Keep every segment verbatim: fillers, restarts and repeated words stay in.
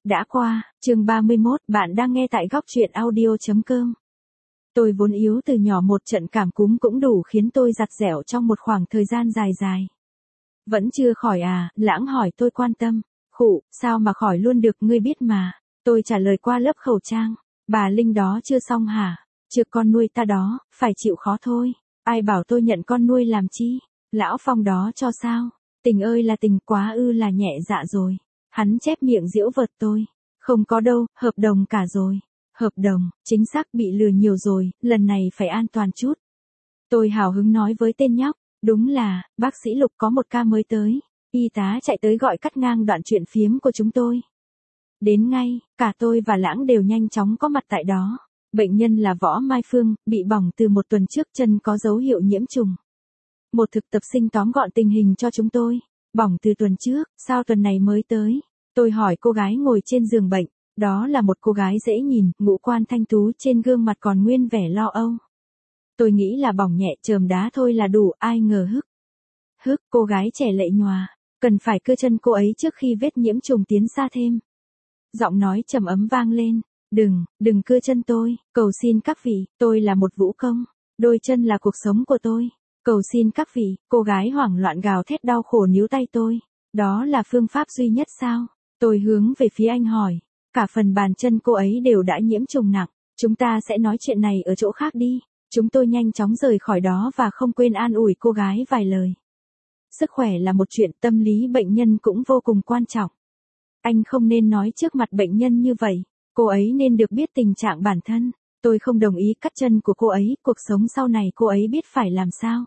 Đã qua, chương ba mươi mốt, bạn đang nghe tại góc truyện audio chấm com. Tôi vốn yếu từ nhỏ, một trận cảm cúm cũng đủ khiến tôi giặt dẻo trong một khoảng thời gian dài dài. Vẫn chưa khỏi à? Lãng hỏi tôi quan tâm. Khụ, sao mà khỏi luôn được, ngươi biết mà. Tôi trả lời qua lớp khẩu trang. Bà Linh đó chưa xong hả? Chưa, con nuôi ta đó, phải chịu khó thôi. Ai bảo tôi nhận con nuôi làm chi? Lão Phong đó cho sao? Tình ơi là tình, quá ư là nhẹ dạ rồi. Hắn chép miệng giễu vợt tôi. Không có đâu, hợp đồng cả rồi. Hợp đồng, chính xác, bị lừa nhiều rồi, lần này phải an toàn chút. Tôi hào hứng nói với tên nhóc. Đúng là, bác sĩ Lục có một ca mới tới. Y tá chạy tới gọi cắt ngang đoạn chuyện phiếm của chúng tôi. Đến ngay, cả tôi và Lãng đều nhanh chóng có mặt tại đó. Bệnh nhân là Võ Mai Phương, bị bỏng từ một tuần trước, chân có dấu hiệu nhiễm trùng. Một thực tập sinh tóm gọn tình hình cho chúng tôi. Bỏng từ tuần trước, sao tuần này mới tới? Tôi hỏi cô gái ngồi trên giường bệnh. Đó là một cô gái dễ nhìn, ngũ quan thanh tú, trên gương mặt còn nguyên vẻ lo âu. Tôi nghĩ là bỏng nhẹ, chườm đá thôi là đủ, ai ngờ hức. Hức, cô gái trẻ lệ nhòa. Cần phải cưa chân cô ấy trước khi vết nhiễm trùng tiến xa thêm. Giọng nói trầm ấm vang lên. Đừng, đừng cưa chân tôi, cầu xin các vị, tôi là một vũ công. Đôi chân là cuộc sống của tôi. Cầu xin các vị, cô gái hoảng loạn gào thét đau khổ níu tay tôi. Đó là phương pháp duy nhất sao? Tôi hướng về phía anh hỏi. Cả phần bàn chân cô ấy đều đã nhiễm trùng nặng. Chúng ta sẽ nói chuyện này ở chỗ khác đi. Chúng tôi nhanh chóng rời khỏi đó và không quên an ủi cô gái vài lời. Sức khỏe là một chuyện, tâm lý bệnh nhân cũng vô cùng quan trọng. Anh không nên nói trước mặt bệnh nhân như vậy. Cô ấy nên được biết tình trạng bản thân. Tôi không đồng ý cắt chân của cô ấy, cuộc sống sau này cô ấy biết phải làm sao.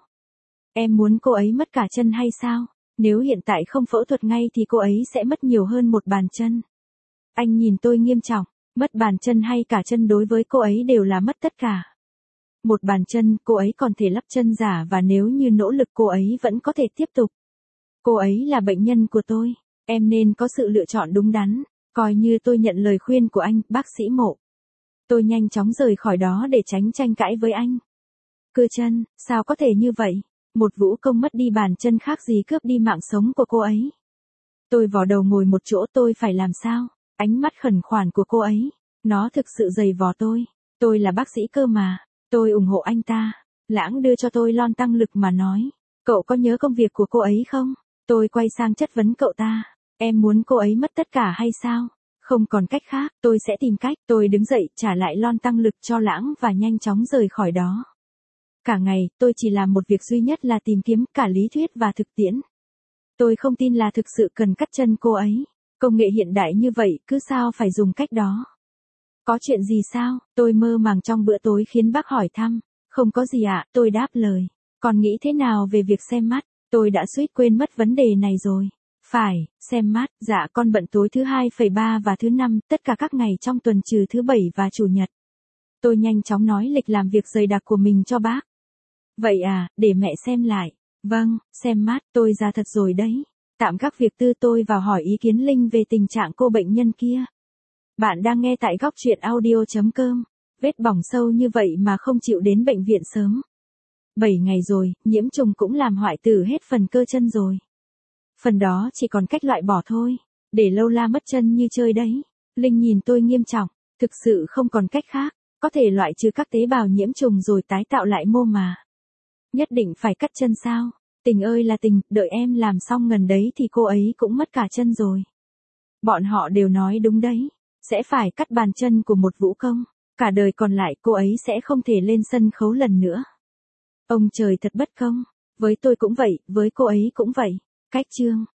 Em muốn cô ấy mất cả chân hay sao? Nếu hiện tại không phẫu thuật ngay thì cô ấy sẽ mất nhiều hơn một bàn chân. Anh nhìn tôi nghiêm trọng, mất bàn chân hay cả chân đối với cô ấy đều là mất tất cả. Một bàn chân, cô ấy còn thể lắp chân giả và nếu như nỗ lực cô ấy vẫn có thể tiếp tục. Cô ấy là bệnh nhân của tôi, em nên có sự lựa chọn đúng đắn, coi như tôi nhận lời khuyên của anh, bác sĩ Mộ. Tôi nhanh chóng rời khỏi đó để tránh tranh cãi với anh. Cưa chân, sao có thể như vậy? Một vũ công mất đi bàn chân khác gì cướp đi mạng sống của cô ấy. Tôi vò đầu ngồi một chỗ, tôi phải làm sao? Ánh mắt khẩn khoản của cô ấy, nó thực sự dày vò tôi. Tôi là bác sĩ cơ mà, tôi ủng hộ anh ta. Lãng đưa cho tôi lon tăng lực mà nói. Cậu có nhớ công việc của cô ấy không? Tôi quay sang chất vấn cậu ta. Em muốn cô ấy mất tất cả hay sao? Không còn cách khác, tôi sẽ tìm cách. Tôi đứng dậy, trả lại lon tăng lực cho Lãng và nhanh chóng rời khỏi đó. Cả ngày, tôi chỉ làm một việc duy nhất là tìm kiếm cả lý thuyết và thực tiễn. Tôi không tin là thực sự cần cắt chân cô ấy. Công nghệ hiện đại như vậy, cứ sao phải dùng cách đó? Có chuyện gì sao? Tôi mơ màng trong bữa tối khiến bác hỏi thăm. Không có gì ạ, tôi đáp lời. Còn nghĩ thế nào về việc xem mắt? Tôi đã suýt quên mất vấn đề này rồi. Phải, xem mắt, dạ con bận tối thứ hai phẩy ba và thứ năm, tất cả các ngày trong tuần trừ thứ bảy và chủ nhật. Tôi nhanh chóng nói lịch làm việc dày đặc của mình cho bác. Vậy à, để mẹ xem lại. Vâng, xem mắt, tôi già thật rồi đấy. Tạm gác việc tư, tôi vào hỏi ý kiến Linh về tình trạng cô bệnh nhân kia. Bạn đang nghe tại góc truyện audio chấm com. Vết bỏng sâu như vậy mà không chịu đến bệnh viện sớm. bảy ngày rồi, nhiễm trùng cũng làm hoại tử hết phần cơ chân rồi. Phần đó chỉ còn cách loại bỏ thôi. Để lâu la mất chân như chơi đấy. Linh nhìn tôi nghiêm trọng. Thực sự không còn cách khác. Có thể loại trừ các tế bào nhiễm trùng rồi tái tạo lại mô mà. Nhất định phải cắt chân sao? Tình ơi là tình, đợi em làm xong gần đấy thì cô ấy cũng mất cả chân rồi. Bọn họ đều nói đúng đấy. Sẽ phải cắt bàn chân của một vũ công. Cả đời còn lại cô ấy sẽ không thể lên sân khấu lần nữa. Ông trời thật bất công. Với tôi cũng vậy, với cô ấy cũng vậy. Cách chương.